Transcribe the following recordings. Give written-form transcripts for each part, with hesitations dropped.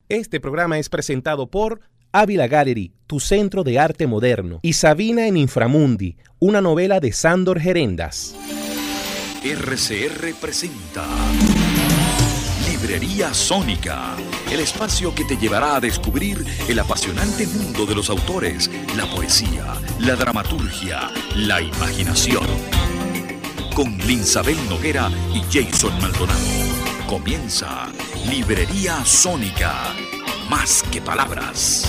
Este programa es presentado por Ávila Gallery, tu centro de arte moderno, y Sabina en Inframundi, una novela de Sándor Gerendas. RCR presenta Librería Sónica, el espacio que te llevará a descubrir el apasionante mundo de los autores, la poesía, la dramaturgia, la imaginación. Con Linsabel Noguera y Jason Maldonado. Comienza Librería Sónica, más que palabras.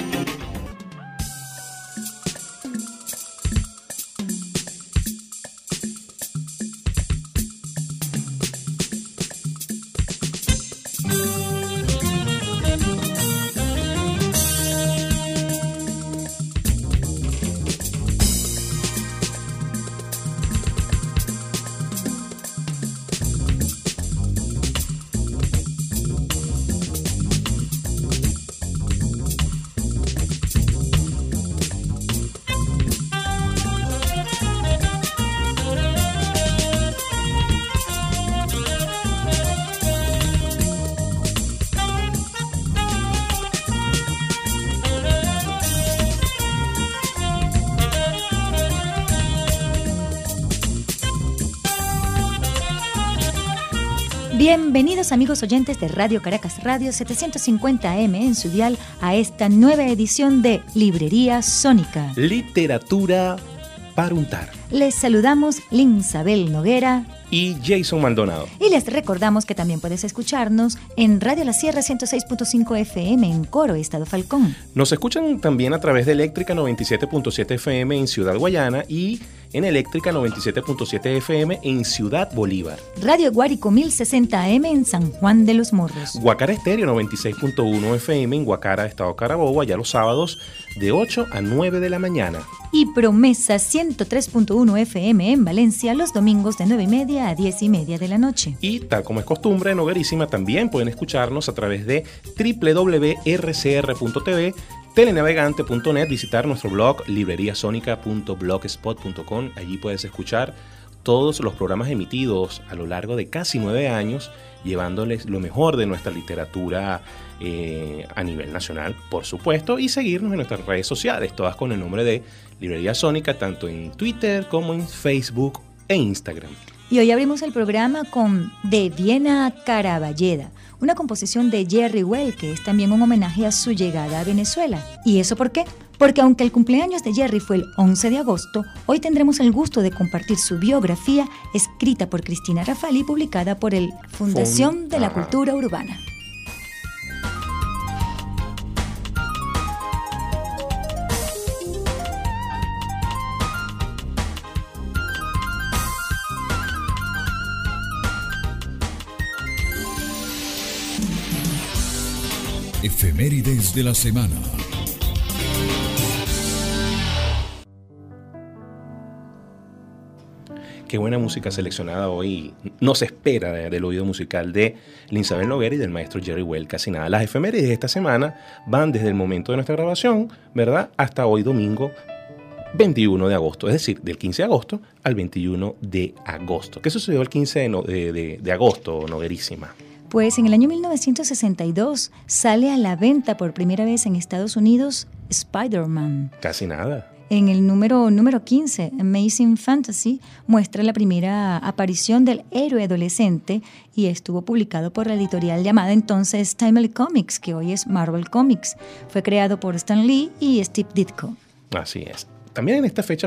Bienvenidos amigos oyentes de Radio Caracas Radio 750 AM en su dial a esta nueva edición de Librería Sónica. Literatura para untar. Les saludamos Linsabel Noguera y Jason Maldonado. Y les recordamos que también puedes escucharnos en Radio La Sierra 106.5 FM en Coro, Estado Falcón. Nos escuchan también a través de Eléctrica 97.7 FM en Ciudad Guayana y en Eléctrica 97.7 FM en Ciudad Bolívar. Radio Guárico 1060 AM en San Juan de los Morros. Guacara Estéreo 96.1 FM en Guacara, Estado Carabobo, allá los sábados de 8 a 9 de la mañana. Y Promesa 103.1 FM en Valencia los domingos de 9:30 a 10:30 de la noche. Y tal como es costumbre, en Hogarísima también pueden escucharnos a través de www.rcr.tv, telenavegante.net, visitar nuestro blog libreriasonica.blogspot.com. Allí puedes escuchar todos los programas emitidos a lo largo de casi 9 años, llevándoles lo mejor de nuestra literatura a nivel nacional, por supuesto, y seguirnos en nuestras redes sociales, todas con el nombre de Librería Sónica, tanto en Twitter como en Facebook e Instagram. Y hoy abrimos el programa con De Viena a Caraballeda, una composición de Jerry Well, que es también un homenaje a su llegada a Venezuela. ¿Y eso por qué? Porque aunque el cumpleaños de Jerry fue el 11 de agosto, hoy tendremos el gusto de compartir su biografía, escrita por Cristina Rafali y publicada por el Fundación de la Cultura Urbana. Efemérides de la semana. Qué buena música seleccionada hoy nos espera del oído musical de Linsabel Noguera y del maestro Jerry Well. Casi nada. Las efemérides de esta semana van desde el momento de nuestra grabación, ¿verdad?, hasta hoy domingo 21 de agosto, es decir, del 15 de agosto al 21 de agosto. ¿Qué sucedió el 15 de agosto, Noguerísima? Pues en el año 1962 sale a la venta por primera vez en Estados Unidos Spider-Man. Casi nada. En el número 15, Amazing Fantasy, muestra la primera aparición del héroe adolescente y estuvo publicado por la editorial llamada entonces Timely Comics, que hoy es Marvel Comics. Fue creado por Stan Lee y Steve Ditko. Así es. También en esta fecha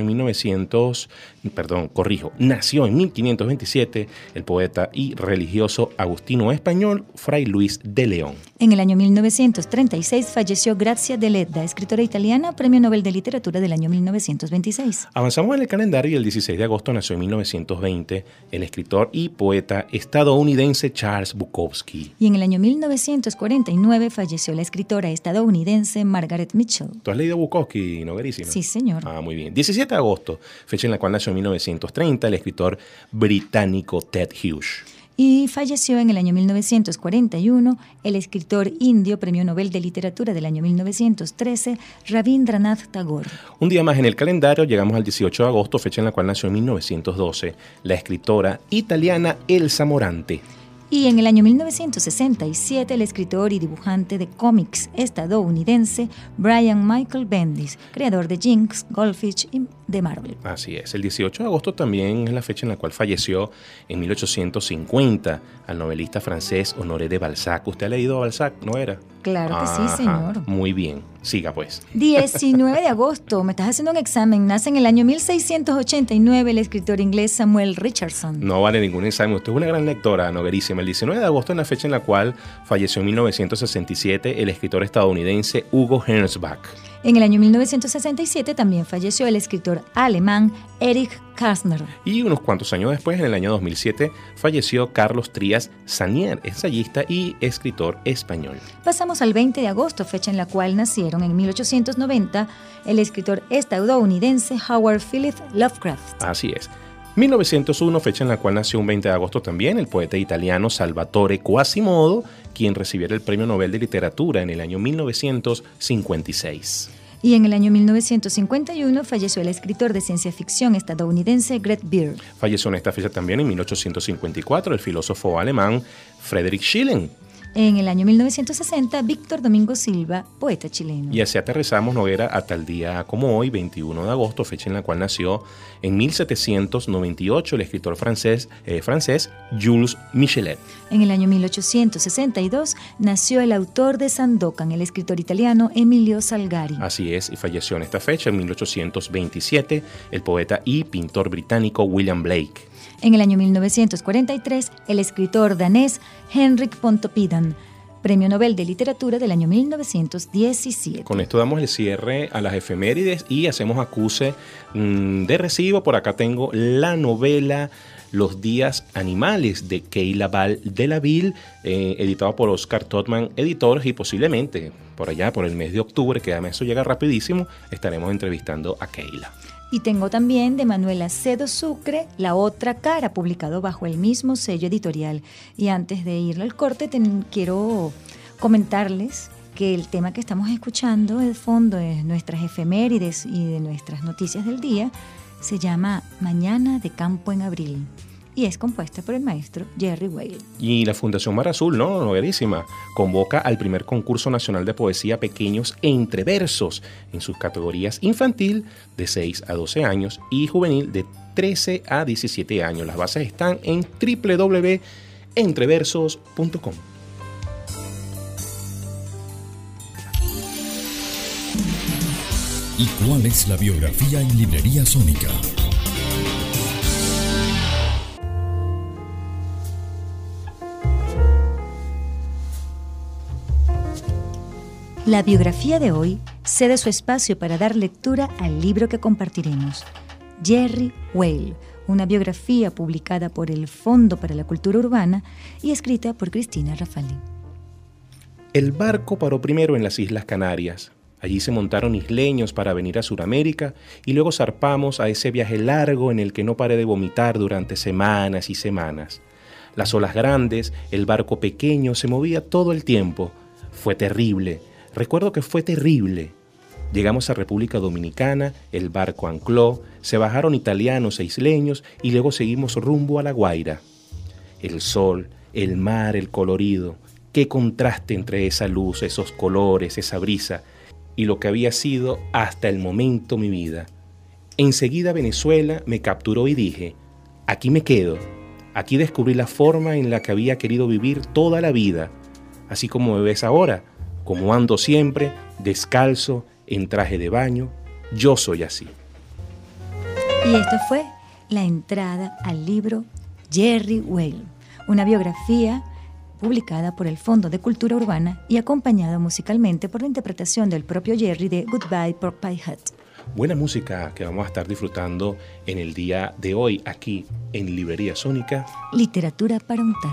nació en 1527 el poeta y religioso agustino español Fray Luis de León. En el año 1936 falleció Grazia Deledda, escritora italiana, Premio Nobel de Literatura del año 1926. Avanzamos en el calendario y el 16 de agosto nació en 1920 el escritor y poeta estadounidense Charles Bukowski. Y en el año 1949 falleció la escritora estadounidense Margaret Mitchell. ¿Tú has leído Bukowski, Noguerísima? Sí, señor. Ah, muy bien. 17 de agosto, fecha en la cual nació en 1930 el escritor británico Ted Hughes. Y falleció en el año 1941 el escritor indio, Premio Nobel de Literatura del año 1913, Rabindranath Tagore. Un día más en el calendario, llegamos al 18 de agosto, fecha en la cual nació en 1912 la escritora italiana Elsa Morante. Y en el año 1967, el escritor y dibujante de cómics estadounidense Brian Michael Bendis, creador de Jinx, Goldfish y de Marvel. Así es. El 18 de agosto también es la fecha en la cual falleció en 1850 al novelista francés Honoré de Balzac. ¿Usted ha leído a Balzac, no era? Claro que sí, señor. Muy bien. Siga pues. 19 de agosto, me estás haciendo un examen. Nace en el año 1689 el escritor inglés Samuel Richardson. No vale ningún examen. Usted es una gran lectora, noverísima. El 19 de agosto es la fecha en la cual falleció en 1967 el escritor estadounidense Hugo Gernsback. En el año 1967 también falleció el escritor alemán Erich Kästner. Y unos cuantos años después, en el año 2007, falleció Carlos Trías Sagnier, ensayista y escritor español. Pasamos al 20 de agosto, fecha en la cual nacieron en 1890 el escritor estadounidense Howard Phillips Lovecraft. Así es. 1901, fecha en la cual nació un 20 de agosto también el poeta italiano Salvatore Quasimodo, quien recibiera el Premio Nobel de Literatura en el año 1956. Y en el año 1951 falleció el escritor de ciencia ficción estadounidense Greg Beard. Falleció en esta fecha también en 1854 el filósofo alemán Friedrich Schiller. En el año 1960, Víctor Domingo Silva, poeta chileno. Y así aterrizamos, Noguera, hasta el día como hoy, 21 de agosto, fecha en la cual nació en 1798 el escritor francés Jules Michelet. En el año 1862 nació el autor de Sandokan, el escritor italiano Emilio Salgari. Así es, y falleció en esta fecha, en 1827, el poeta y pintor británico William Blake. En el año 1943, el escritor danés Henrik Pontoppidan, Premio Nobel de Literatura del año 1917. Con esto damos el cierre a las efemérides y hacemos acuse de recibo. Por acá tengo la novela Los días animales de Keila Val de la Ville, editado por Oscar Todman Editores, y posiblemente por allá, por el mes de octubre, que además eso llega rapidísimo, estaremos entrevistando a Keila. Y tengo también de Manuela Cedo Sucre, La otra cara, publicado bajo el mismo sello editorial. Y antes de ir al corte, quiero comentarles que el tema que estamos escuchando, el fondo de nuestras efemérides y de nuestras noticias del día, se llama Mañana de Campo en Abril, y es compuesta por el maestro Jerry Whale. Y la Fundación Mar Azul, ¿no? Noverísima, convoca al primer concurso nacional de poesía Pequeños Entre Versos en sus categorías infantil de 6 a 12 años y juvenil de 13 a 17 años. Las bases están en www.entreversos.com. ¿Y cuál es la biografía en Librería Sónica? La biografía de hoy cede su espacio para dar lectura al libro que compartiremos, Jerry Whale, una biografía publicada por el Fondo para la Cultura Urbana y escrita por Cristina Rafali. El barco paró primero en las Islas Canarias. Allí se montaron isleños para venir a Sudamérica y luego zarpamos a ese viaje largo en el que no paré de vomitar durante semanas y semanas. Las olas grandes, el barco pequeño se movía todo el tiempo. Fue terrible. Recuerdo que fue terrible. Llegamos a República Dominicana, el barco ancló, se bajaron italianos e isleños y luego seguimos rumbo a La Guaira. El sol, el mar, el colorido, qué contraste entre esa luz, esos colores, esa brisa y lo que había sido hasta el momento mi vida. Enseguida Venezuela me capturó y dije, aquí me quedo. Aquí descubrí la forma en la que había querido vivir toda la vida, así como me ves ahora. Como ando siempre, descalzo, en traje de baño, yo soy así. Y esto fue la entrada al libro Jerry Whale, una biografía publicada por el Fondo de Cultura Urbana y acompañada musicalmente por la interpretación del propio Jerry de Goodbye Pork Pie Hat. Buena música que vamos a estar disfrutando en el día de hoy aquí en Librería Sónica. Literatura para untar.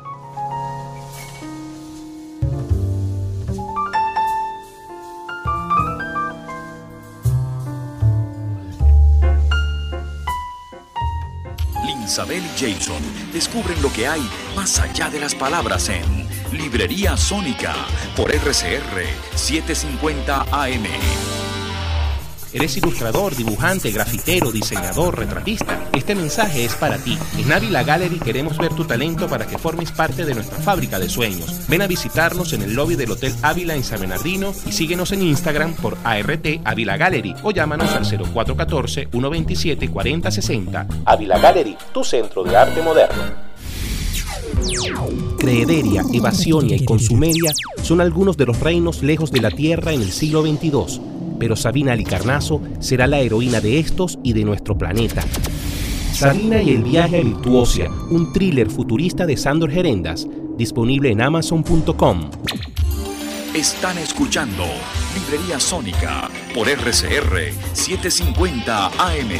Isabel y Jason descubren lo que hay más allá de las palabras en Librería Sónica por RCR 750 AM. ¿Eres ilustrador, dibujante, grafitero, diseñador, retratista? Este mensaje es para ti. En Ávila Gallery queremos ver tu talento para que formes parte de nuestra fábrica de sueños. Ven a visitarnos en el lobby del Hotel Ávila en San Bernardino y síguenos en Instagram por ART Ávila Gallery o llámanos al 0414-127-4060. Ávila Gallery, tu centro de arte moderno. Crederia, Evasionia y Consumeria son algunos de los reinos lejos de la tierra en el siglo XXII, pero Sabina Halicarnaso será la heroína de estos y de nuestro planeta. Sabina y el viaje a Virtuosia, un thriller futurista de Sándor Gerendas, disponible en Amazon.com. Están escuchando Librería Sónica por RCR 750 AM.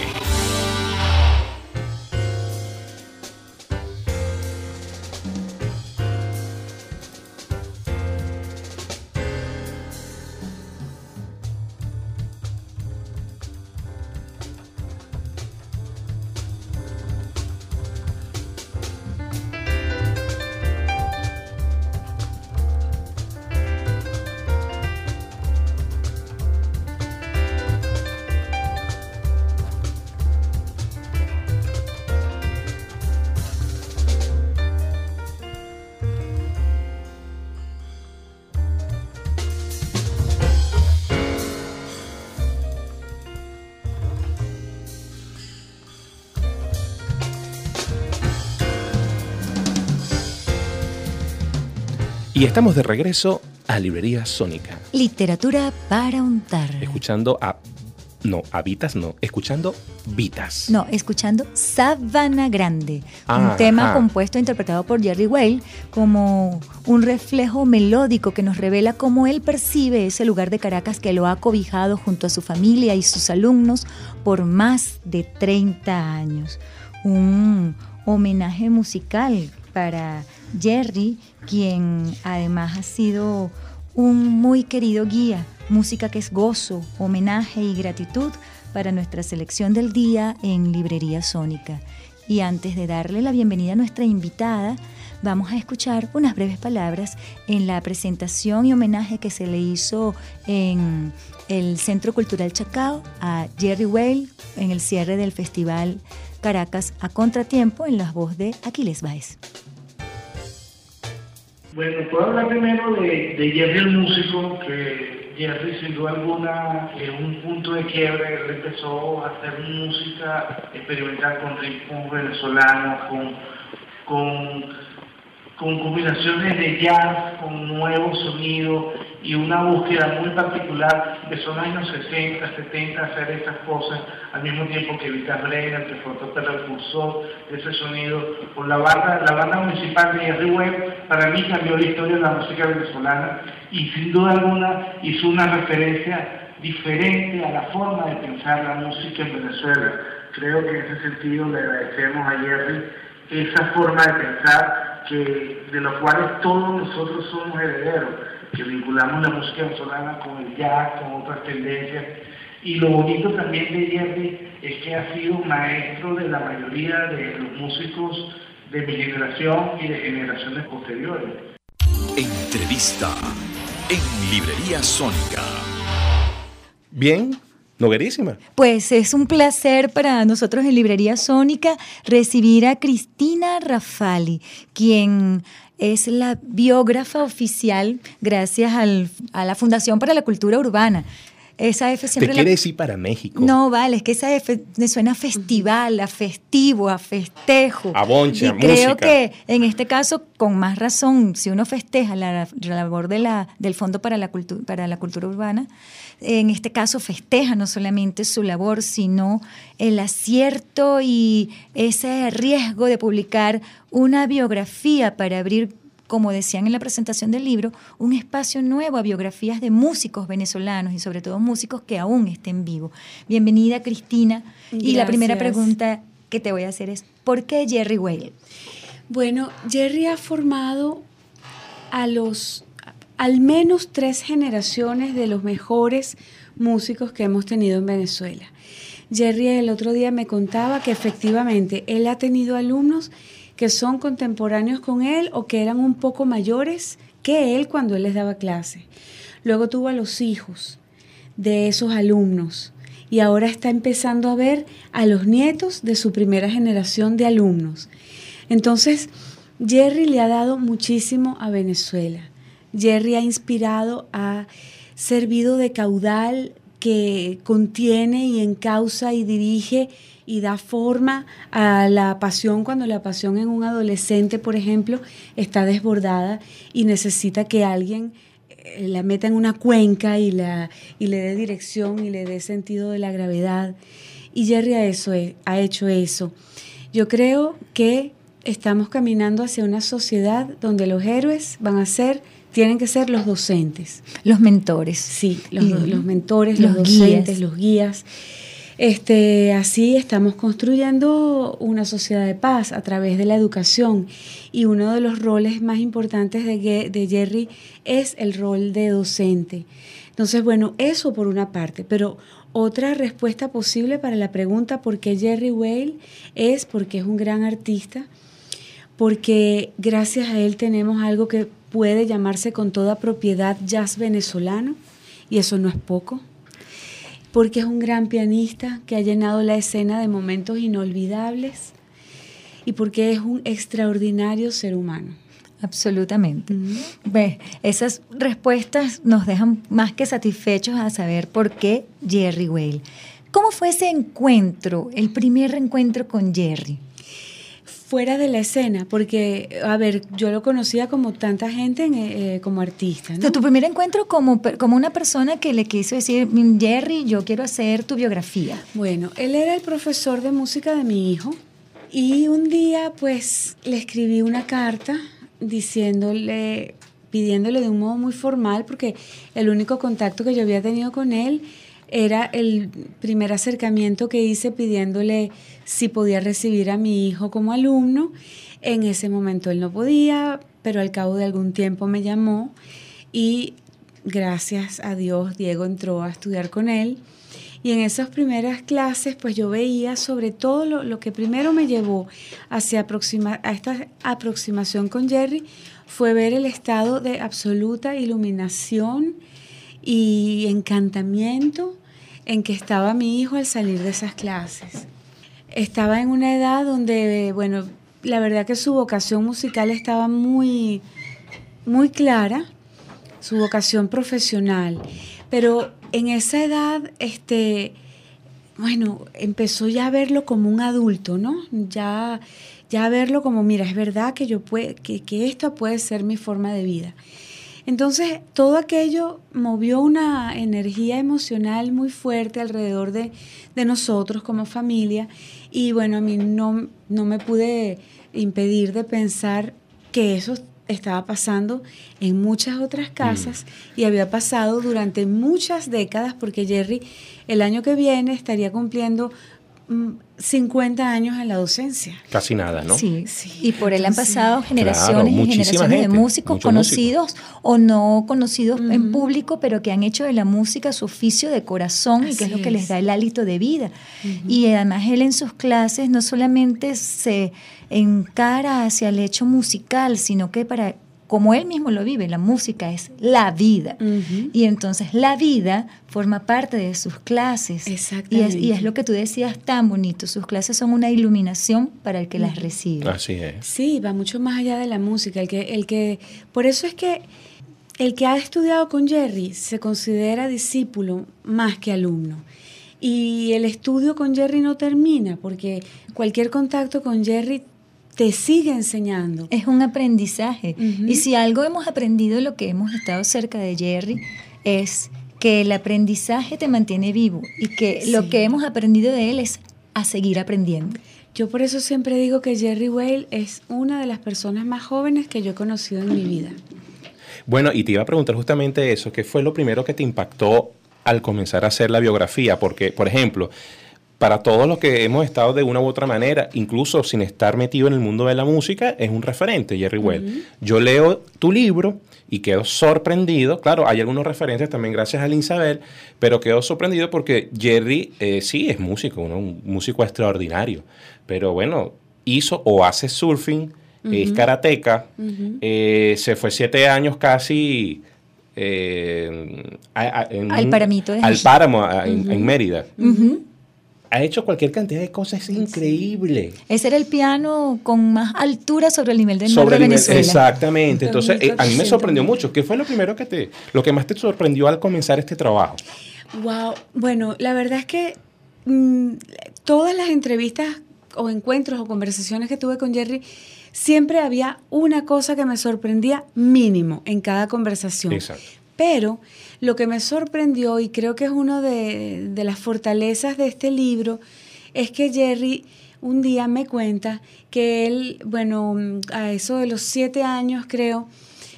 Y estamos de regreso a Librería Sónica. Literatura para untar. Escuchando escuchando Vitas. No, escuchando Sabana Grande, Ah, un tema ajá. compuesto e interpretado por Jerry Weil como un reflejo melódico que nos revela cómo él percibe ese lugar de Caracas que lo ha cobijado junto a su familia y sus alumnos por más de 30 años. Un homenaje musical para Jerry, quien además ha sido un muy querido guía, música que es gozo, homenaje y gratitud para nuestra selección del día en Librería Sónica. Y antes de darle la bienvenida a nuestra invitada, vamos a escuchar unas breves palabras en la presentación y homenaje que se le hizo en el Centro Cultural Chacao a Jerry Weil en el cierre del Festival Caracas a Contratiempo, en la voz de Aquiles Báez. Bueno, puedo hablar primero de Jerry el músico, que Jerry sin duda alguna es un punto de quiebre. Él empezó a hacer música experimental con ritmos venezolanos, con combinaciones de jazz, con nuevos sonidos y una búsqueda muy particular. Empezó en los años 60, 70 a hacer estas cosas, al mismo tiempo que Vitas Brenner, que fue otro precursor de ese sonido. Con la banda municipal de Jerry Weil, para mí cambió la historia de la música venezolana y sin duda alguna hizo una referencia diferente a la forma de pensar la música en Venezuela. Creo que en ese sentido le agradecemos a Jerry esa forma de pensar de los cuales todos nosotros somos herederos, que vinculamos la música venezolana con el jazz, con otras tendencias. Y lo bonito también de Jerry es que ha sido maestro de la mayoría de los músicos de mi generación y de generaciones posteriores. Entrevista en Librería Sónica. Bien, Noguerísima. Pues es un placer para nosotros en Librería Sónica recibir a Cristina Rafali, quien es la biógrafa oficial gracias a la Fundación para la Cultura Urbana. Esa F siempre Te quiere decir para México. No, vale, es que esa F me suena a festival, a festivo, a festejo. A boncha, y música. creo que en este caso, con más razón, si uno festeja la labor del Fondo para la Cultura Urbana, en este caso festeja no solamente su labor, sino el acierto y ese riesgo de publicar una biografía para abrir, como decían en la presentación del libro, un espacio nuevo a biografías de músicos venezolanos y sobre todo músicos que aún estén vivos. Bienvenida, Cristina. Gracias. Y la primera pregunta que te voy a hacer es, ¿por qué Jerry Weil? Bueno, Jerry ha formado al menos 3 generaciones de los mejores músicos que hemos tenido en Venezuela. Jerry el otro día me contaba que efectivamente él ha tenido alumnos que son contemporáneos con él o que eran un poco mayores que él cuando él les daba clase. Luego tuvo a los hijos de esos alumnos y ahora está empezando a ver a los nietos de su primera generación de alumnos. Entonces, Jerry le ha dado muchísimo a Venezuela. Jerry ha inspirado, ha servido de caudal que contiene y encausa y dirige y da forma a la pasión, cuando la pasión en un adolescente, por ejemplo, está desbordada y necesita que alguien la meta en una cuenca y le dé dirección y le dé sentido de la gravedad. Y Jerry ha hecho eso. Yo creo que estamos caminando hacia una sociedad donde los héroes tienen que ser los docentes. Los mentores. Sí, los mentores, los docentes, los guías. Así estamos construyendo una sociedad de paz a través de la educación, y uno de los roles más importantes de Jerry es el rol de docente. Entonces, bueno, eso por una parte, pero otra respuesta posible para la pregunta ¿por qué Jerry Weil? Es porque es un gran artista, porque gracias a él tenemos algo que puede llamarse con toda propiedad jazz venezolano, y eso no es poco. Porque es un gran pianista que ha llenado la escena de momentos inolvidables, y porque es un extraordinario ser humano. Absolutamente. Esas respuestas nos dejan más que satisfechos a saber por qué Jerry Weil. ¿Cómo fue ese encuentro, el primer reencuentro con Jerry? Fuera de la escena, porque, a ver, yo lo conocía como tanta gente como artista, ¿no? Tu primer encuentro como una persona que le quiso decir, Jerry, yo quiero hacer tu biografía. Bueno, él era el profesor de música de mi hijo, y un día, pues, le escribí una carta pidiéndole de un modo muy formal, porque el único contacto que yo había tenido con él era el primer acercamiento que hice pidiéndole si podía recibir a mi hijo como alumno. En ese momento él no podía, pero al cabo de algún tiempo me llamó y gracias a Dios Diego entró a estudiar con él. Y en esas primeras clases pues yo veía sobre todo lo que primero me llevó a esta aproximación con Jerry fue ver el estado de absoluta iluminación y encantamiento en que estaba mi hijo al salir de esas clases. Estaba en una edad donde, bueno, la verdad que su vocación musical estaba muy, muy clara, su vocación profesional, pero en esa edad, bueno, empezó ya a verlo como un adulto, ¿no? Ya a verlo como, mira, es verdad que que esto puede ser mi forma de vida. Entonces, todo aquello movió una energía emocional muy fuerte alrededor de nosotros como familia, y bueno, a mí no me pude impedir de pensar que eso estaba pasando en muchas otras casas y había pasado durante muchas décadas, porque Jerry el año que viene estaría cumpliendo 50 años en la docencia. Casi nada, ¿no? Sí. Y por él han pasado generaciones claro, y generaciones de músicos conocidos o no conocidos en público, pero que han hecho de la música su oficio de corazón. Así y que es lo que les da el hálito de vida. Y además él en sus clases no solamente se encara hacia el hecho musical, sino que como él mismo lo vive, la música es la vida. Y entonces la vida forma parte de sus clases. Exactamente. Y es lo que tú decías tan bonito. Sus clases son una iluminación para el que las recibe. Así es. Sí, va mucho más allá de la música. Por eso es que el que ha estudiado con Jerry se considera discípulo más que alumno. Y el estudio con Jerry no termina, porque cualquier contacto con Jerry te sigue enseñando. Es un aprendizaje. Y si algo hemos aprendido, lo que hemos estado cerca de Jerry, es que el aprendizaje te mantiene vivo y que lo que hemos aprendido de él es a seguir aprendiendo. Yo por eso siempre digo que Jerry Weil es una de las personas más jóvenes que yo he conocido en mi vida. Bueno, y te iba a preguntar justamente eso, ¿qué fue lo primero que te impactó al comenzar a hacer la biografía? Porque, por ejemplo, para todos los que hemos estado de una u otra manera, incluso sin estar metido en el mundo de la música, es un referente, Jerry Weil. Yo leo tu libro y quedo sorprendido. Claro, hay algunas referencias también gracias a Linsabel, pero quedo sorprendido porque Jerry sí es músico, un músico extraordinario. Pero bueno, hizo o hace surfing, es karateca, se fue 7 años casi al Paramito de al Jesús. Páramo en Mérida. Ha hecho cualquier cantidad de cosas, es increíble. Ese era el piano con más altura sobre el nivel del mar Sobre de el nivel, Venezuela. exactamente. Entonces, a mí me 2400 sorprendió mucho. ¿Qué fue lo que más te sorprendió al comenzar este trabajo? Wow. Bueno, la verdad es que todas las entrevistas o encuentros o conversaciones que tuve con Jerry, siempre había una cosa que me sorprendía mínimo en cada conversación. Exacto. Pero lo que me sorprendió, y creo que es una de las fortalezas de este libro, es que Jerry un día me cuenta que él, bueno, a eso de los 7 años creo,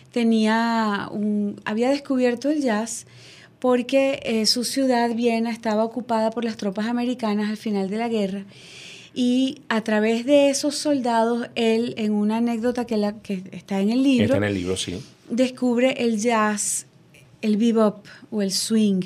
había descubierto el jazz porque su ciudad, Viena, estaba ocupada por las tropas americanas al final de la guerra. Y a través de esos soldados, él, en una anécdota que está en el libro, Está en el libro, sí. descubre el jazz, el bebop o el swing,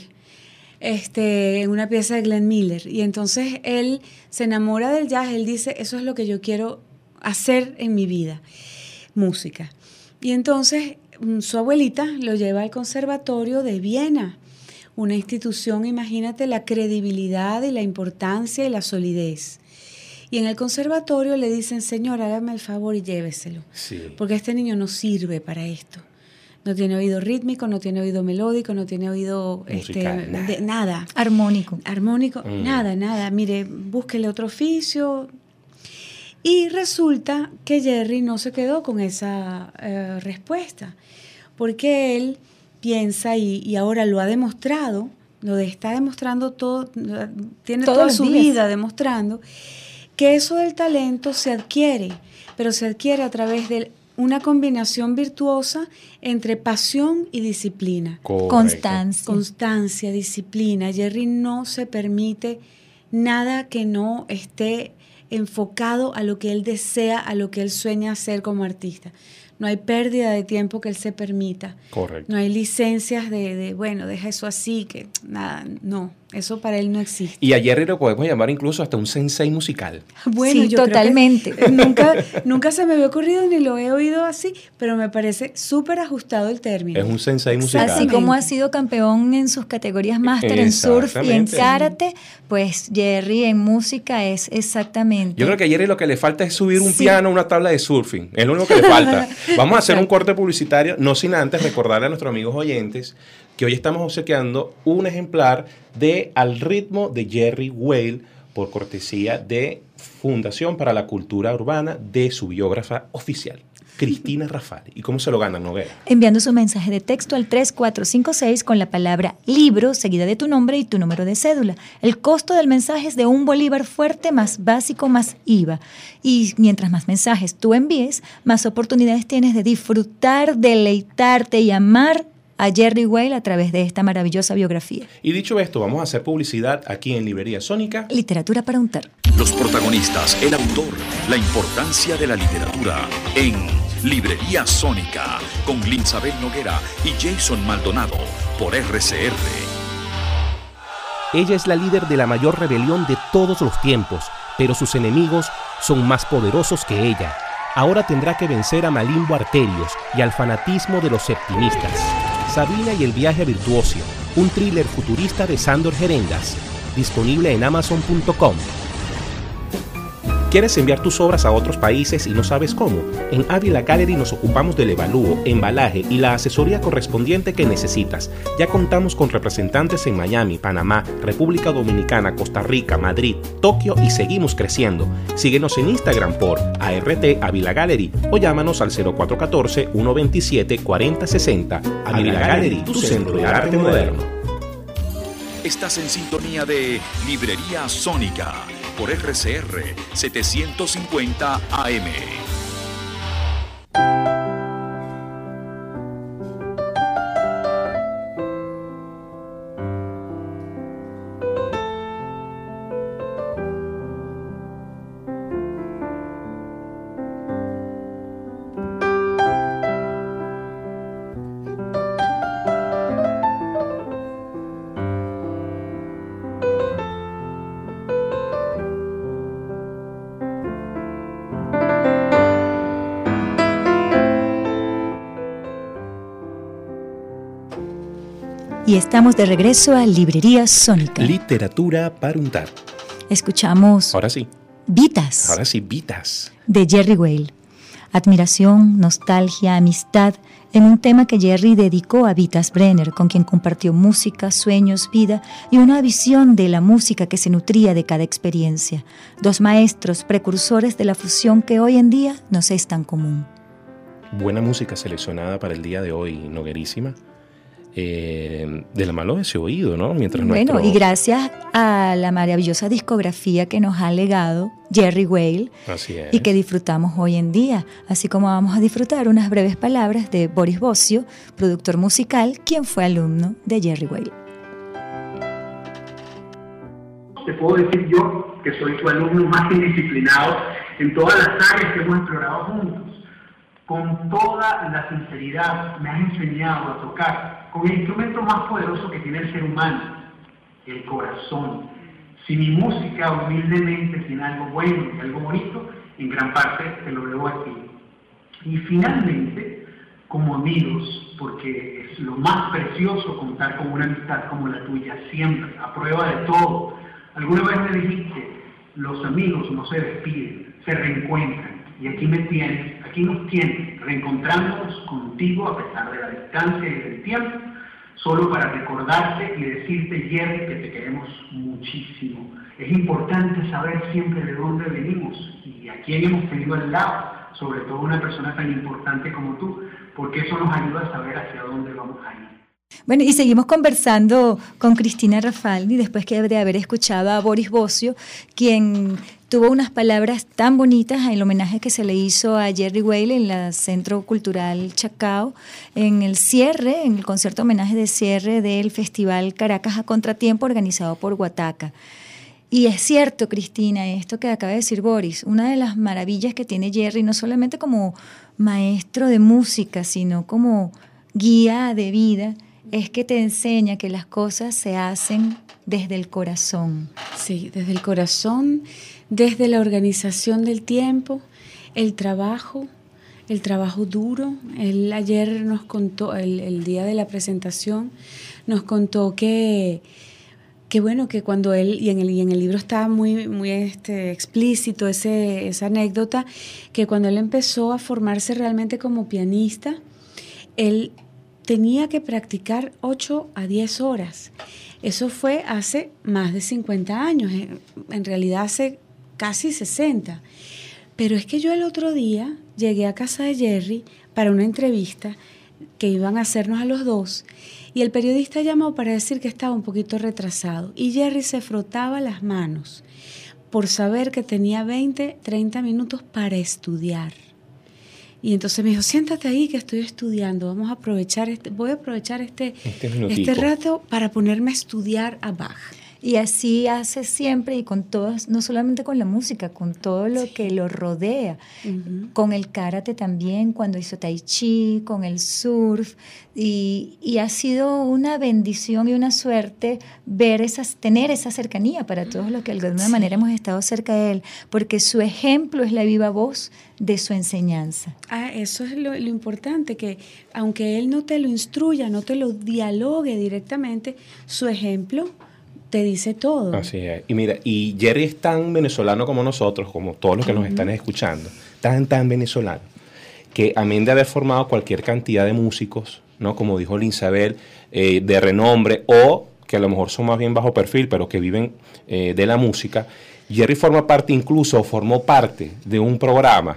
en una pieza de Glenn Miller. Y entonces él se enamora del jazz, él dice, eso es lo que yo quiero hacer en mi vida, música. Y entonces su abuelita lo lleva al Conservatorio de Viena, una institución, imagínate, la credibilidad y la importancia y la solidez. Y en el conservatorio le dicen, señor, hágame el favor y lléveselo, Sí. porque este niño no sirve para esto. No tiene oído rítmico, no tiene oído melódico, no tiene oído Musical, nada. Armónico. Armónico, nada. Mire, búsquele otro oficio. Y resulta que Jerry no se quedó con esa respuesta, porque él piensa, y ahora lo ha demostrado, está demostrando todo, tiene Todos toda los su días. vida demostrando, que eso del talento se adquiere, pero se adquiere a través de una combinación virtuosa entre pasión y disciplina. Correcto. Constancia, disciplina. Jerry no se permite nada que no esté enfocado a lo que él desea, a lo que él sueña hacer como artista. No hay pérdida de tiempo que él se permita. Correcto. No hay licencias bueno, deja eso así, que nada, no. Eso para él no existe. Y a Jerry lo podemos llamar incluso hasta un sensei musical. Bueno, Sí, yo creo que totalmente. nunca se me había ocurrido ni lo he oído así, pero me parece súper ajustado el término. Es un sensei musical. Así como ha sido campeón en sus categorías máster en surf y en Exactamente. karate, pues Jerry en música es exactamente. Yo creo que a Jerry lo que le falta es subir un Sí. piano a una tabla de surfing. Es lo único que le falta. Vamos a hacer un Exacto. corte publicitario, no sin antes recordarle a nuestros amigos oyentes que hoy estamos obsequiando un ejemplar de Al ritmo de Jerry Weil por cortesía de Fundación para la Cultura Urbana de su biógrafa oficial, Cristina Rafali. ¿Y cómo se lo ganan, Noguera? Enviando su mensaje de texto al 3456 con la palabra libro seguida de tu nombre y tu número de cédula. El costo del mensaje es de $1 fuerte más básico más IVA. Y mientras más mensajes tú envíes, más oportunidades tienes de disfrutar, deleitarte y amar a Jerry Weil a través de esta maravillosa biografía. Y dicho esto, vamos a hacer publicidad aquí en Librería Sónica. Literatura para untar. Los protagonistas, el autor, la importancia de la literatura en Librería Sónica con Linsabel Noguera y Jason Maldonado por RCR. Ella es la líder de la mayor rebelión de todos los tiempos, pero sus enemigos son más poderosos que ella. Ahora tendrá que vencer a Malimbo Arterios y al fanatismo de los septimistas. Sabina y el viaje virtuoso, un thriller futurista de Sándor Gerendas, disponible en Amazon.com. ¿Quieres enviar tus obras a otros países y no sabes cómo? En Ávila Gallery nos ocupamos del evalúo, embalaje y la asesoría correspondiente que necesitas. Ya contamos con representantes en Miami, Panamá, República Dominicana, Costa Rica, Madrid, Tokio y seguimos creciendo. Síguenos en Instagram por ART Ávila Gallery o llámanos al 0414-127-4060. Ávila Gallery, tu centro de arte moderno. Estás en sintonía de Librería Sónica por RCR 750 AM. Y estamos de regreso a Librería Sónica. Literatura para untar. Escuchamos Ahora sí. Vitas. Ahora sí, Vitas. De Jerry Weil. Admiración, nostalgia, amistad, en un tema que Jerry dedicó a Vitas Brenner, con quien compartió música, sueños, vida y una visión de la música que se nutría de cada experiencia. Dos maestros precursores de la fusión que hoy en día nos es tan común. Buena música seleccionada para el día de hoy, Noguerísima. De la mano de ese oído, ¿no? Bueno, y gracias a la maravillosa discografía que nos ha legado Jerry Weil. Así es. Y que disfrutamos hoy en día, así como vamos a disfrutar unas breves palabras de Boris Bosio, productor musical, quien fue alumno de Jerry Weil. Te puedo decir yo que soy tu alumno más indisciplinado en todas las áreas que hemos explorado juntos. Con toda la sinceridad me has enseñado a tocar con el instrumento más poderoso que tiene el ser humano, el corazón. Si mi música humildemente tiene algo bueno y algo bonito, en gran parte te lo debo a ti. Y finalmente, como amigos, porque es lo más precioso contar con una amistad como la tuya, siempre, a prueba de todo. Alguna vez me dijiste, los amigos no se despiden, se reencuentran. Y aquí me tienes, aquí nos tienes, reencontrándonos contigo a pesar de la distancia y del tiempo, solo para recordarte y decirte, Jerry, que te queremos muchísimo. Es importante saber siempre de dónde venimos y a quién hemos tenido al lado, sobre todo una persona tan importante como tú, porque eso nos ayuda a saber hacia dónde vamos a ir. Bueno, y seguimos conversando con Cristina Rafaldi después de haber escuchado a Boris Bosio, quien tuvo unas palabras tan bonitas en el homenaje que se le hizo a Jerry Weil en el Centro Cultural Chacao, en el concierto homenaje de cierre del Festival Caracas a Contratiempo organizado por Guataca. Y es cierto, Cristina, esto que acaba de decir Boris, una de las maravillas que tiene Jerry, no solamente como maestro de música, sino como guía de vida, es que te enseña que las cosas se hacen desde el corazón. Sí, desde el corazón, desde la organización del tiempo, el trabajo duro. Él ayer nos contó, el día de la presentación, nos contó que bueno, que cuando él, y en el libro está muy explícito esa anécdota, que cuando él empezó a formarse realmente como pianista, él tenía que practicar 8 a 10 horas. Eso fue hace más de 50 años, en realidad hace casi 60. Pero es que yo el otro día llegué a casa de Jerry para una entrevista que iban a hacernos a los dos, y el periodista llamó para decir que estaba un poquito retrasado, y Jerry se frotaba las manos por saber que tenía 20, 30 minutos para estudiar. Y entonces me dijo, siéntate ahí que estoy estudiando, voy a aprovechar este rato para ponerme a estudiar a Bach. Y así hace siempre, y con todas, no solamente con la música, con todo lo que lo rodea, con el karate también, cuando hizo tai chi, con el surf, y ha sido una bendición y una suerte tener esa cercanía para todos los que de alguna manera hemos estado cerca de él, porque su ejemplo es la viva voz de su enseñanza. Eso es lo importante, que aunque él no te lo instruya, no te lo dialogue directamente, su ejemplo te dice todo. Así es. Y mira, y Jerry es tan venezolano como nosotros, como todos los que nos están escuchando, tan venezolano, que amén de haber formado cualquier cantidad de músicos, ¿no? Como dijo Linsabel, de renombre, o que a lo mejor son más bien bajo perfil, pero que viven de la música, Jerry formó parte de un programa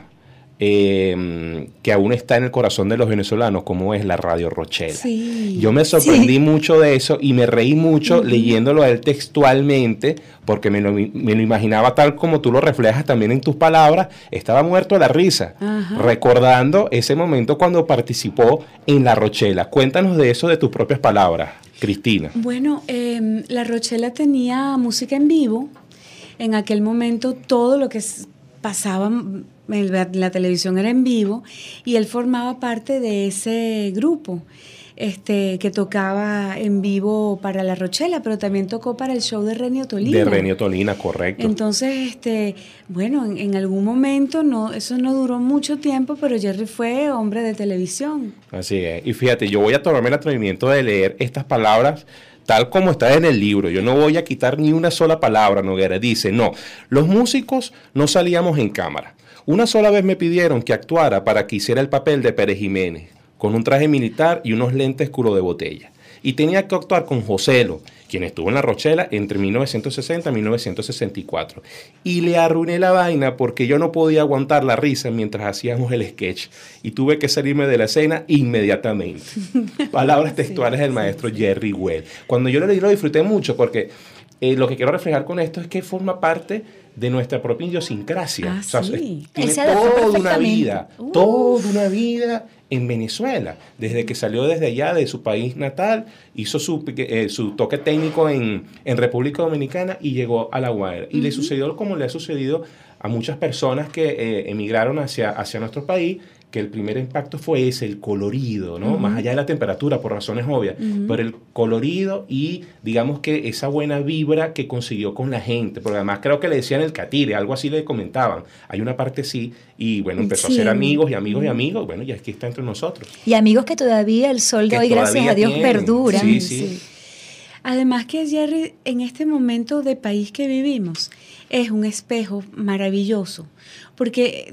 que aún está en el corazón de los venezolanos, como es la Radio Rochela. Sí, yo me sorprendí mucho de eso y me reí mucho leyéndolo a él textualmente, porque me lo imaginaba tal como tú lo reflejas también en tus palabras. Estaba muerto de la risa, recordando ese momento cuando participó en la Rochela. Cuéntanos de eso de tus propias palabras, Cristina. Bueno, la Rochela tenía música en vivo. En aquel momento todo lo que pasaba en la televisión era en vivo, y él formaba parte de ese grupo. que tocaba en vivo para La Rochela, pero también tocó para el show de Renio Tolina. De Renio Tolina, correcto. Entonces, bueno, en algún momento, eso no duró mucho tiempo, pero Jerry fue hombre de televisión. Así es. Y fíjate, yo voy a tomarme el atrevimiento de leer estas palabras tal como está en el libro. Yo no voy a quitar ni una sola palabra, Noguera. Dice, no, los músicos no salíamos en cámara. Una sola vez me pidieron que actuara para que hiciera el papel de Pérez Jiménez, con un traje militar y unos lentes culo de botella. Y tenía que actuar con Joselo, quien estuvo en La Rochela entre 1960 y 1964. Y le arruiné la vaina porque yo no podía aguantar la risa mientras hacíamos el sketch. Y tuve que salirme de la escena inmediatamente. Palabras textuales del maestro Jerry Well. Cuando yo lo leí lo disfruté mucho porque lo que quiero reflejar con esto es que forma parte de nuestra propia idiosincrasia. O sea, sí. Tiene toda una vida en Venezuela, desde que salió desde allá, de su país natal, hizo su toque técnico en República Dominicana y llegó a La Guaira. Y le sucedió como le ha sucedido a muchas personas que emigraron hacia nuestro país, que el primer impacto fue ese, el colorido, ¿no? Más allá de la temperatura, por razones obvias, pero el colorido y, digamos que esa buena vibra que consiguió con la gente, porque además creo que le decían el catire, algo así le comentaban. Hay una parte sí, y bueno, empezó a ser amigos, bueno, ya es que está entre nosotros. Y amigos que todavía el sol de hoy, gracias a Dios, perduran. Sí. Además que Jerry, en este momento de país que vivimos, es un espejo maravilloso, porque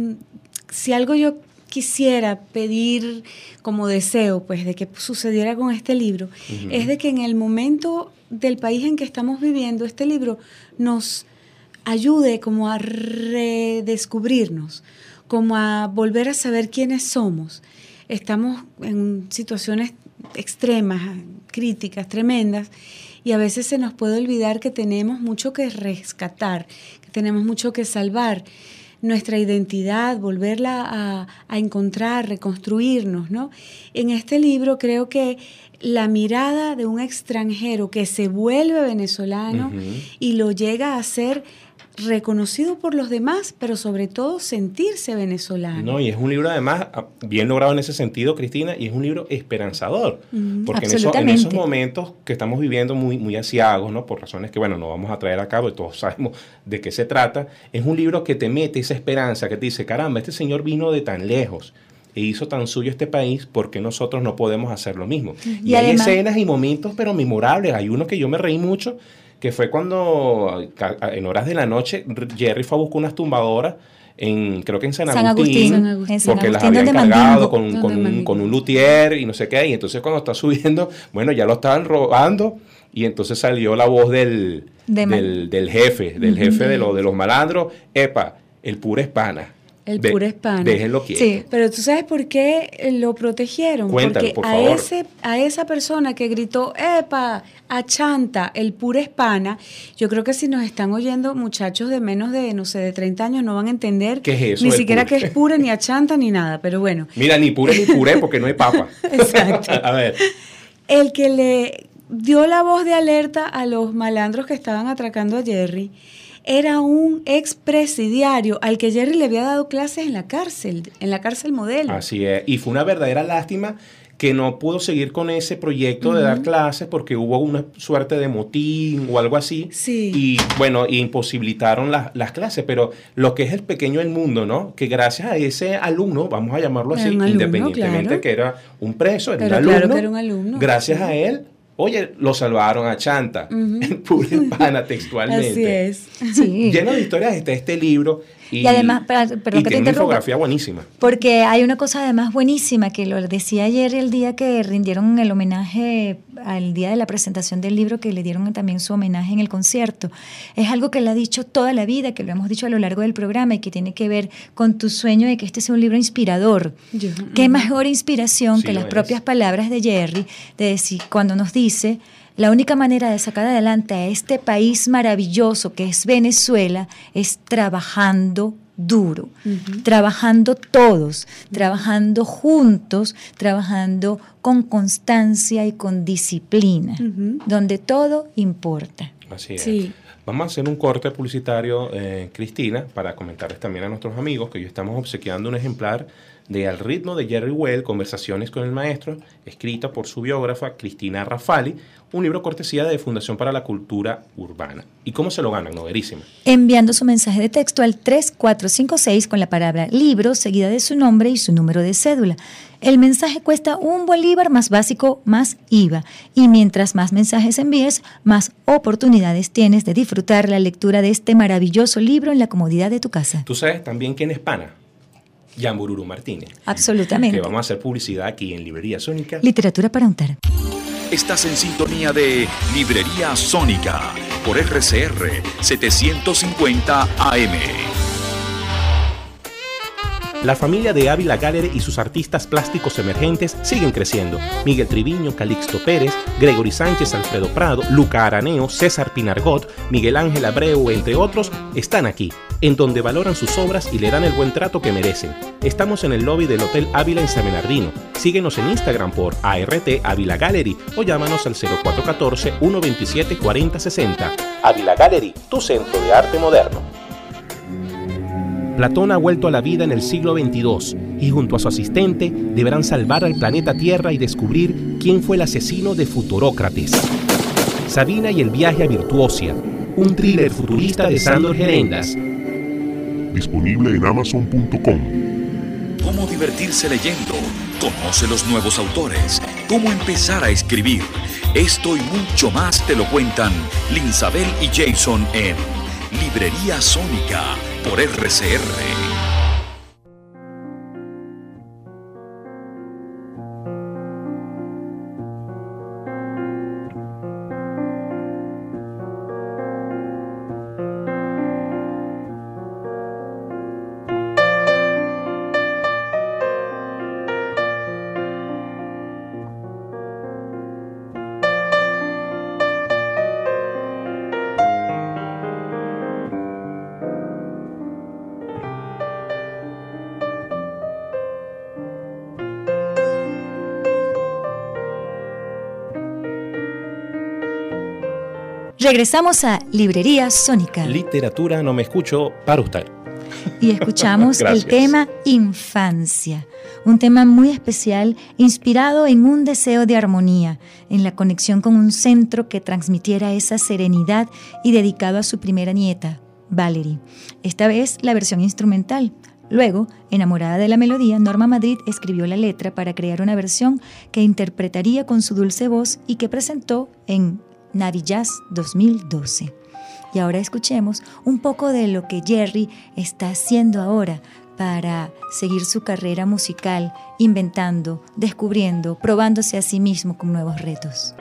si algo yo quisiera pedir como deseo, pues, de que sucediera con este libro, es de que en el momento del país en que estamos viviendo, este libro nos ayude como a redescubrirnos, como a volver a saber quiénes somos. Estamos en situaciones extremas, críticas, tremendas, y a veces se nos puede olvidar que tenemos mucho que rescatar, que tenemos mucho que salvar. Nuestra identidad, volverla a encontrar, reconstruirnos, ¿no? En este libro creo que la mirada de un extranjero que se vuelve venezolano y lo llega a ser reconocido por los demás, pero sobre todo sentirse venezolano. No, y es un libro además bien logrado en ese sentido, Cristina, y es un libro esperanzador, porque en esos momentos que estamos viviendo muy aciagos, ¿no? Por razones que, bueno, no vamos a traer a cabo y todos sabemos de qué se trata, es un libro que te mete esa esperanza, que te dice, caramba, este señor vino de tan lejos e hizo tan suyo este país, porque nosotros no podemos hacer lo mismo. Y hay además escenas y momentos, pero memorables. Hay uno que yo me reí mucho, que fue cuando en horas de la noche Jerry fue a buscar unas tumbadoras creo que en San Agustín, porque las habían cargado con un luthier y no sé qué, y entonces cuando está subiendo, bueno, ya lo estaban robando, y entonces salió la voz del jefe de los malandros, epa, el pura hispana. El pura hispana. Déjenlo quieto. Sí, pero ¿tú sabes por qué lo protegieron? Cuéntalo, porque por favor. A esa persona que gritó, ¡epa! Achanta, el pura hispana, yo creo que si nos están oyendo muchachos de menos de, no sé, de 30 años, no van a entender ¿qué es eso? Ni siquiera que es pura, ni achanta, ni nada, pero bueno. Mira, ni puré ni puré, porque no hay papa. Exacto. A ver. El que le dio la voz de alerta a los malandros que estaban atracando a Jerry era un expresidiario al que Jerry le había dado clases en la cárcel Modelo. Así es, y fue una verdadera lástima que no pudo seguir con ese proyecto de dar clases porque hubo una suerte de motín o algo así. Sí. Y bueno, imposibilitaron las clases, pero lo que es el pequeño del mundo, ¿no? Que gracias a ese alumno, vamos a llamarlo así, independientemente que era un preso, era un alumno. Claro que era un alumno. Gracias a él, oye, lo salvaron a Chanta, el pura hispana textualmente. Así es. Sí. Lleno de historias está este libro. Y además, perdón que te tiene una interrumpa, infografía buenísima. Porque hay una cosa además buenísima que lo decía ayer, el día que rindieron el homenaje al día de la presentación del libro, que le dieron también su homenaje en el concierto. Es algo que él ha dicho toda la vida, que lo hemos dicho a lo largo del programa y que tiene que ver con tu sueño de que este sea un libro inspirador. ¿Qué mejor inspiración que las propias palabras de Jerry, de decir, cuando nos dice: la única manera de sacar adelante a este país maravilloso que es Venezuela es trabajando duro, trabajando todos, trabajando juntos, trabajando con constancia y con disciplina, donde todo importa. Así es. Sí. Vamos a hacer un corte publicitario, Cristina, para comentarles también a nuestros amigos que hoy estamos obsequiando un ejemplar de Al ritmo de Jerry Well, Conversaciones con el Maestro, escrita por su biógrafa Cristina Rafali, un libro cortesía de Fundación para la Cultura Urbana. ¿Y cómo se lo ganan, Noverísima? Enviando su mensaje de texto al 3456 con la palabra libro, seguida de su nombre y su número de cédula. El mensaje cuesta $1 más básico más IVA. Y mientras más mensajes envíes, más oportunidades tienes de disfrutar la lectura de este maravilloso libro en la comodidad de tu casa. ¿Tú sabes también quién es pana? Yambururu Martínez. Absolutamente. Que vamos a hacer publicidad aquí en Librería Sónica. Literatura para untar. Estás en sintonía de Librería Sónica por RCR 750 AM. La familia de Ávila Gallery y sus artistas plásticos emergentes siguen creciendo. Miguel Triviño, Calixto Pérez, Gregory Sánchez, Alfredo Prado, Luca Araneo, César Pinargot, Miguel Ángel Abreu, entre otros, están aquí, en donde valoran sus obras y le dan el buen trato que merecen. Estamos en el lobby del Hotel Ávila en San Bernardino. Síguenos en Instagram por ART Ávila Gallery o llámanos al 0414-127-4060. Ávila Gallery, tu centro de arte moderno. Platón ha vuelto a la vida en el siglo XXII y junto a su asistente deberán salvar al planeta Tierra y descubrir quién fue el asesino de Futurócrates. Sabina y el viaje a Virtuosia, un thriller futurista de Sándor Gerendas. Disponible en Amazon.com. Cómo divertirse leyendo, conoce los nuevos autores, cómo empezar a escribir. Esto y mucho más te lo cuentan Linsabel y Jason en Librería Sónica por RCR. Regresamos a Librería Sónica. Literatura no me escucho para usted. Y escuchamos el tema Infancia, un tema muy especial inspirado en un deseo de armonía, en la conexión con un centro que transmitiera esa serenidad y dedicado a su primera nieta, Valerie. Esta vez la versión instrumental. Luego, enamorada de la melodía, Norma Madrid escribió la letra para crear una versión que interpretaría con su dulce voz y que presentó en Navijazz 2012. Y ahora escuchemos un poco de lo que Jerry está haciendo ahora para seguir su carrera musical, inventando, descubriendo, probándose a sí mismo con nuevos retos.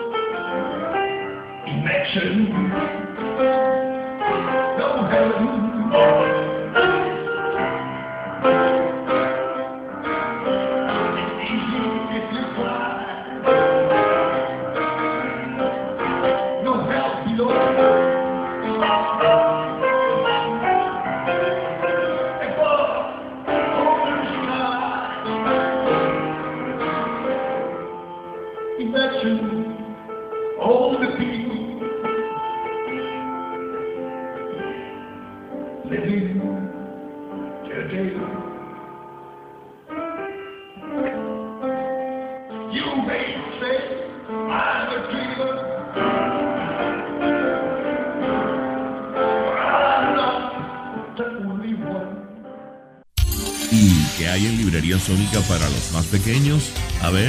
¿Y qué hay en Librería Sónica para los más pequeños? A ver.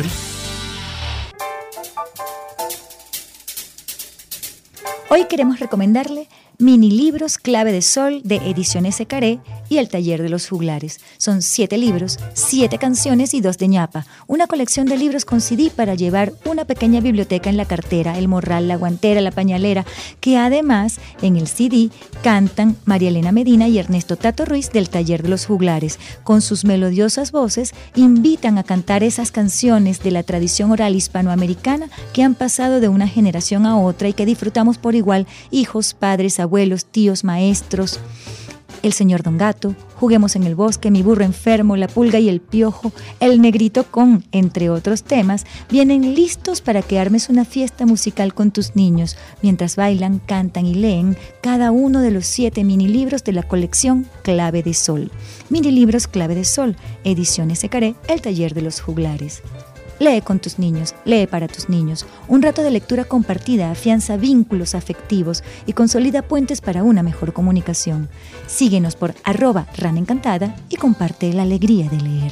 Hoy queremos recomendarle Mini Libros Clave de Sol de Ediciones Secaré y El Taller de los Juglares. Son 7 libros, 7 canciones y 2 de ñapa. Una colección de libros con CD para llevar una pequeña biblioteca en la cartera, el morral, la guantera, la pañalera, que además en el CD cantan María Elena Medina y Ernesto Tato Ruiz del Taller de los Juglares. Con sus melodiosas voces invitan a cantar esas canciones de la tradición oral hispanoamericana que han pasado de una generación a otra y que disfrutamos por igual, hijos, padres, abuelos, tíos, maestros. El señor Don Gato, Juguemos en el bosque, Mi burro enfermo, La pulga y el piojo, El negrito con, entre otros temas, vienen listos para que armes una fiesta musical con tus niños, mientras bailan, cantan y leen cada uno de los 7 minilibros de la colección Clave de Sol. Minilibros Clave de Sol, Ediciones Secaré, el taller de los juglares. Lee con tus niños, lee para tus niños. Un rato de lectura compartida afianza vínculos afectivos y consolida puentes para una mejor comunicación. Síguenos por @RanaEncantada y comparte la alegría de leer.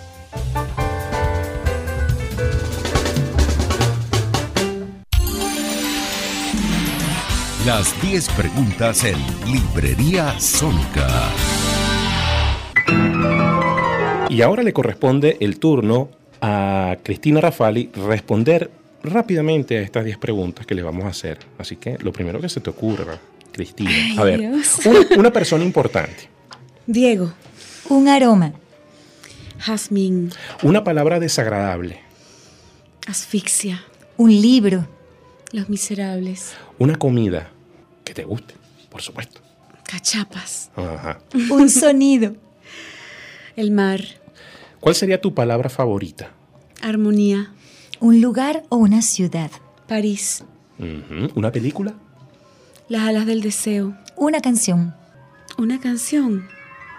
Las 10 preguntas en Librería Sónica. Y ahora le corresponde el turno a Cristina Rafali responder rápidamente a estas 10 preguntas que le vamos a hacer. Así que lo primero que se te ocurra, Cristina. Ay, a ver, una persona importante. Diego. Un aroma. Jazmín. Una palabra desagradable. Asfixia. Un libro. Los Miserables. Una comida que te guste, por supuesto. Cachapas. Ajá. Un sonido. El mar. ¿Cuál sería tu palabra favorita? Armonía. Un lugar o una ciudad. París. ¿Una película? Las alas del deseo. Una canción. Una canción.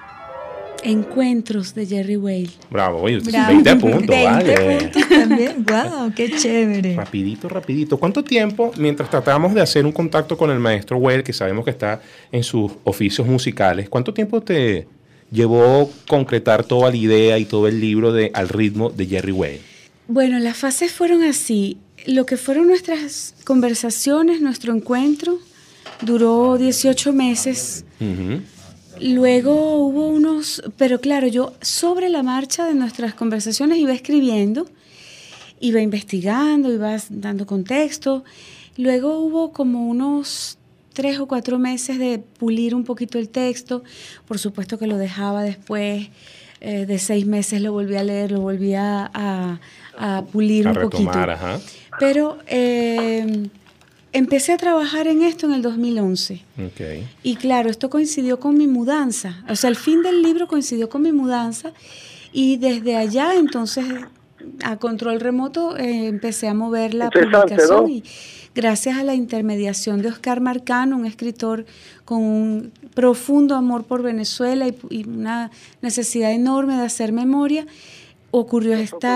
Encuentros de Jerry Whale. Bravo, oye, Bravo. 20 puntos, 20 vale. puntos también. Wow, qué chévere. Rapidito. ¿Cuánto tiempo, mientras tratamos de hacer un contacto con el maestro Whale, que sabemos que está en sus oficios musicales, cuánto tiempo te llevó concretar toda la idea y todo el libro de Al ritmo de Jerry Whale? Bueno, las fases fueron así. Lo que fueron nuestras conversaciones, nuestro encuentro, duró 18 meses. Luego hubo pero claro, yo sobre la marcha de nuestras conversaciones iba escribiendo, iba investigando, iba dando contexto. Luego hubo como unos 3 o 4 meses de pulir un poquito el texto. Por supuesto que lo dejaba después de 6 meses, lo volví a leer, lo volví a pulir un poquito. Ajá. Pero empecé a trabajar en esto en el 2011. Okay. Y claro, esto coincidió con mi mudanza. O sea, el fin del libro coincidió con mi mudanza. Y desde allá, entonces, a control remoto, empecé a mover la publicación. ¿No? Y gracias a la intermediación de Oscar Marcano, un escritor con un profundo amor por Venezuela y una necesidad enorme de hacer memoria, ocurrió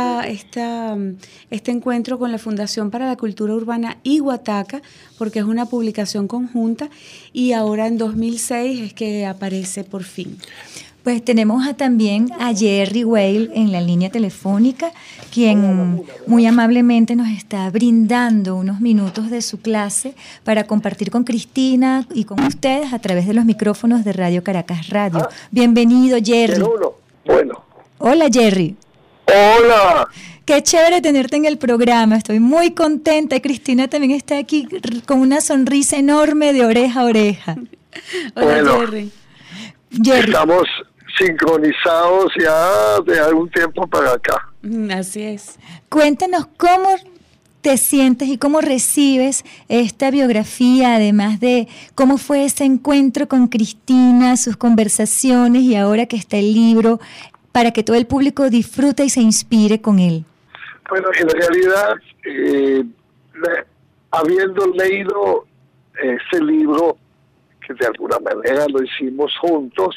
este encuentro con la Fundación para la Cultura Urbana Iguataca, porque es una publicación conjunta, y ahora en 2006 es que aparece por fin. Pues tenemos también a Jerry Whale en la línea telefónica, quien muy amablemente nos está brindando unos minutos de su clase para compartir con Cristina y con ustedes a través de los micrófonos de Radio Caracas Radio. Bienvenido, Jerry. Bueno. Hola, Jerry. Hola. Qué chévere tenerte en el programa, estoy muy contenta. Cristina también está aquí con una sonrisa enorme de oreja a oreja. Hola, Jerry. Estamos sincronizados ya de algún tiempo para acá. Así es. Cuéntanos cómo te sientes y cómo recibes esta biografía, además de cómo fue ese encuentro con Cristina, sus conversaciones y ahora que está el libro, para que todo el público disfrute y se inspire con él. Bueno, en realidad, habiendo leído ese libro, que de alguna manera lo hicimos juntos,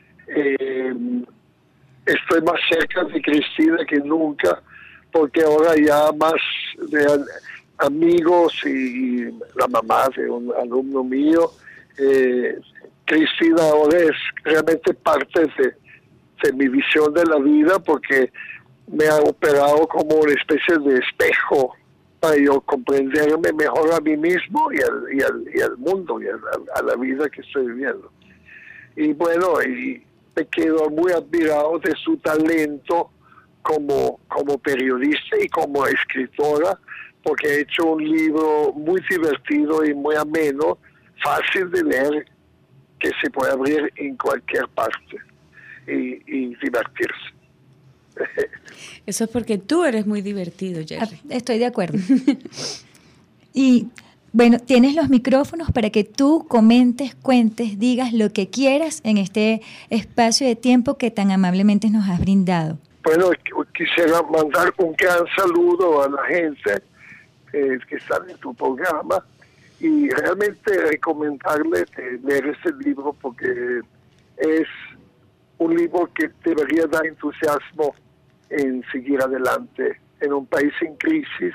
estoy más cerca de Cristina que nunca, porque ahora ya más de amigos y la mamá de un alumno mío, Cristina ahora es realmente parte de mi visión de la vida, porque me ha operado como una especie de espejo para yo comprenderme mejor a mí mismo y al mundo y a la vida que estoy viviendo. Y bueno, y me quedo muy admirado de su talento como periodista y como escritora, porque ha hecho un libro muy divertido y muy ameno, fácil de leer, que se puede abrir en cualquier parte y divertirse. Eso es porque tú eres muy divertido, Jerry. Estoy de acuerdo. Y Bueno, tienes los micrófonos para que tú comentes, cuentes, digas lo que quieras en este espacio de tiempo que tan amablemente nos has brindado. Bueno, quisiera mandar un gran saludo a la gente que está en tu programa y realmente recomendarle leer este libro porque es un libro que debería dar entusiasmo en seguir adelante en un país en crisis,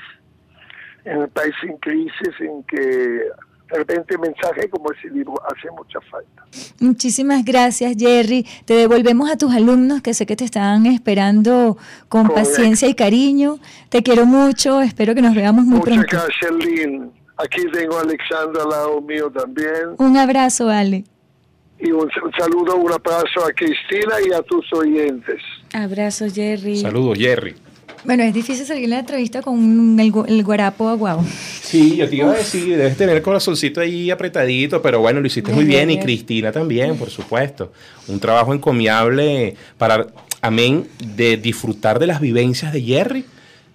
en que de repente mensaje como ese libro hace mucha falta. Muchísimas gracias, Jerry. Te devolvemos a tus alumnos que sé que te están esperando con paciencia y cariño. Te quiero mucho, espero que nos veamos muy pronto. Muchas gracias, Lynn. Aquí tengo a Alexandra al lado mío también. Un abrazo, Ale. Y un saludo, un abrazo a Cristina y a tus oyentes. Abrazo, Jerry. Saludos, Jerry. Bueno, es difícil seguir la entrevista con el guarapo aguado. Sí, yo te iba a decir, debes tener el corazoncito ahí apretadito, pero bueno, lo hiciste muy bien y Cristina también, por supuesto. Un trabajo encomiable para, amén, de disfrutar de las vivencias de Jerry,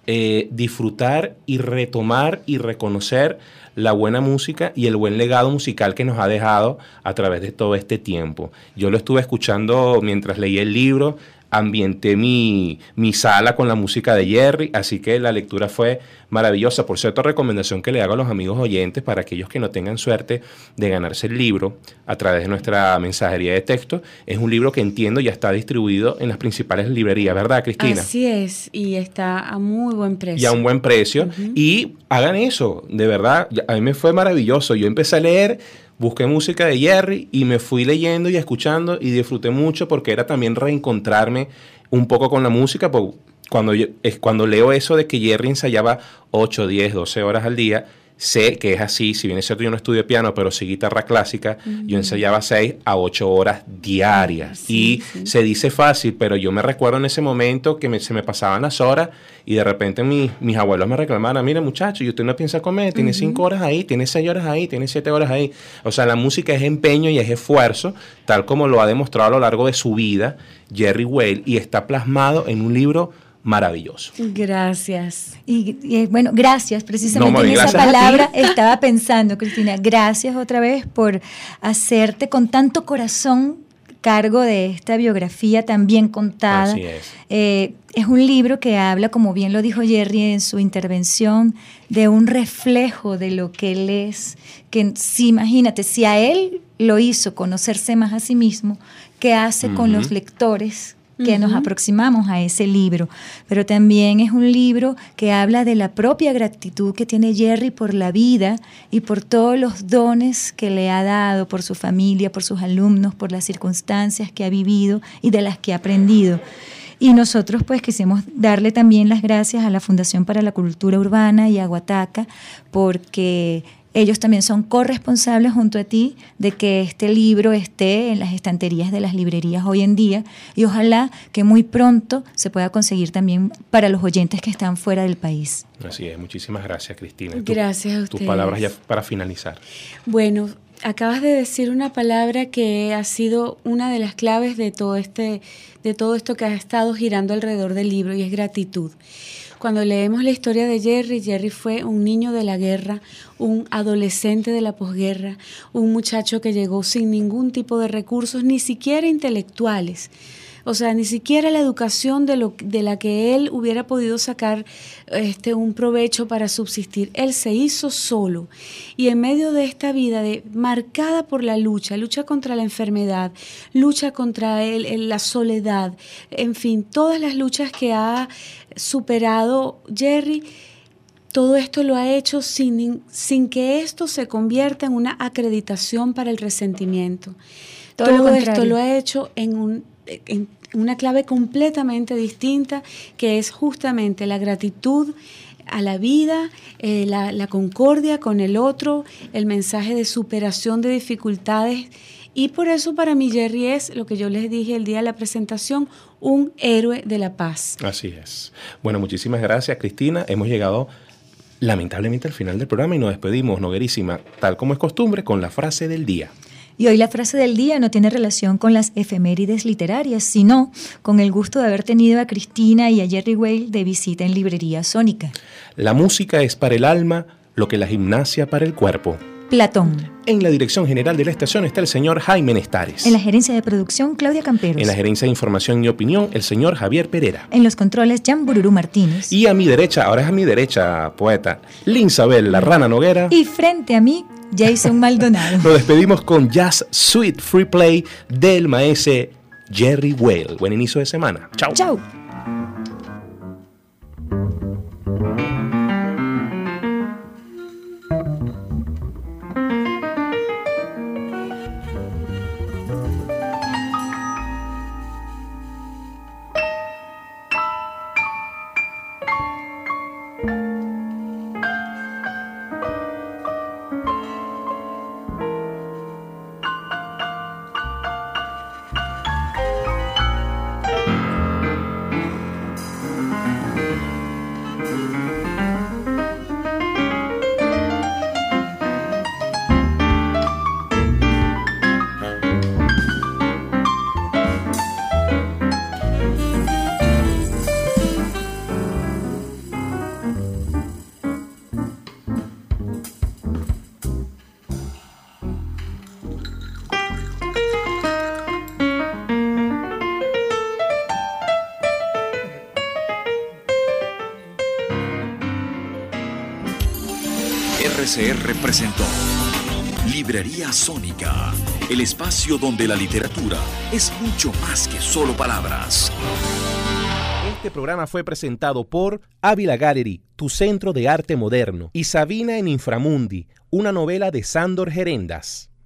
disfrutar y retomar y reconocer la buena música y el buen legado musical que nos ha dejado a través de todo este tiempo. Yo lo estuve escuchando mientras leía el libro, ambienté mi sala con la música de Jerry, así que la lectura fue maravillosa. Por cierto, recomendación que le hago a los amigos oyentes para aquellos que no tengan suerte de ganarse el libro a través de nuestra mensajería de texto. Es un libro que entiendo ya está distribuido en las principales librerías, ¿verdad, Cristina? Así es, y está a muy buen precio. Y a un buen precio. Y hagan eso, de verdad, a mí me fue maravilloso. Yo empecé a leer, busqué música de Jerry y me fui leyendo y escuchando y disfruté mucho porque era también reencontrarme un poco con la música. Cuando leo eso de que Jerry ensayaba 8, 10, 12 horas al día, sé que es así. Si bien es cierto, yo no estudio piano, pero sí guitarra clásica, yo ensayaba 6 a 8 horas diarias. Se dice fácil, pero yo me recuerdo en ese momento que se me pasaban las horas y de repente mis abuelos me reclamaban, mira muchacho, ¿y usted no piensa comer? Tiene 5 horas ahí, tiene 6 horas ahí, tiene 7 horas ahí. O sea, la música es empeño y es esfuerzo, tal como lo ha demostrado a lo largo de su vida Jerry Weil, y está plasmado en un libro maravilloso. Gracias. Y bueno, gracias. Precisamente en esa palabra estaba pensando, Cristina. Gracias otra vez por hacerte con tanto corazón cargo de esta biografía tan bien contada. Así es. Es un libro que habla, como bien lo dijo Jerry en su intervención, de un reflejo de lo que él es. Que sí, imagínate, si a él lo hizo conocerse más a sí mismo, ¿qué hace con los lectores que nos aproximamos a ese libro? Pero también es un libro que habla de la propia gratitud que tiene Jerry por la vida y por todos los dones que le ha dado, por su familia, por sus alumnos, por las circunstancias que ha vivido y de las que ha aprendido. Y nosotros pues quisimos darle también las gracias a la Fundación para la Cultura Urbana y a Guataca, porque ellos también son corresponsables junto a ti de que este libro esté en las estanterías de las librerías hoy en día, y ojalá que muy pronto se pueda conseguir también para los oyentes que están fuera del país. Así es, muchísimas gracias, Cristina. Gracias a ustedes. Tus palabras ya para finalizar. Bueno, acabas de decir una palabra que ha sido una de las claves de todo esto que ha estado girando alrededor del libro, y es gratitud. Cuando leemos la historia de Jerry fue un niño de la guerra, un adolescente de la posguerra, un muchacho que llegó sin ningún tipo de recursos, ni siquiera intelectuales. O sea, ni siquiera la educación de la que él hubiera podido sacar un provecho para subsistir. Él se hizo solo. Y en medio de esta vida marcada por la lucha contra la enfermedad, lucha contra la soledad, en fin, todas las luchas que ha superado Jerry, todo esto lo ha hecho sin que esto se convierta en una acreditación para el resentimiento. Todo esto lo ha hecho en una clave completamente distinta, que es justamente la gratitud a la vida, la concordia con el otro, el mensaje de superación de dificultades. Y por eso para mí Jerry es, lo que yo les dije el día de la presentación, un héroe de la paz. Así es. Bueno, muchísimas gracias, Cristina. Hemos llegado lamentablemente al final del programa y nos despedimos, Noguerísima, tal como es costumbre, con la frase del día. Y hoy la frase del día no tiene relación con las efemérides literarias, sino con el gusto de haber tenido a Cristina y a Jerry Weil de visita en Librería Sónica. La música es para el alma lo que la gimnasia para el cuerpo. Platón. En la dirección general de la estación está el señor Jaime Nestares. En la gerencia de producción, Claudia Camperos. En la gerencia de información y opinión, el señor Javier Pereira. En los controles, Jan Bururu Martínez. Y a mi derecha, ahora es a mi derecha, poeta, Linsabel La Rana Noguera. Y frente a mí, Jason Maldonado. Nos despedimos con Jazz Sweet Free Play del maestro Jerry Well. Buen inicio de semana. Chao. Chao. RCR presentó Librería Sónica, el espacio donde la literatura es mucho más que solo palabras. Este programa fue presentado por Ávila Gallery, tu centro de arte moderno, y Sabina en Inframundi, una novela de Sándor Gerendas.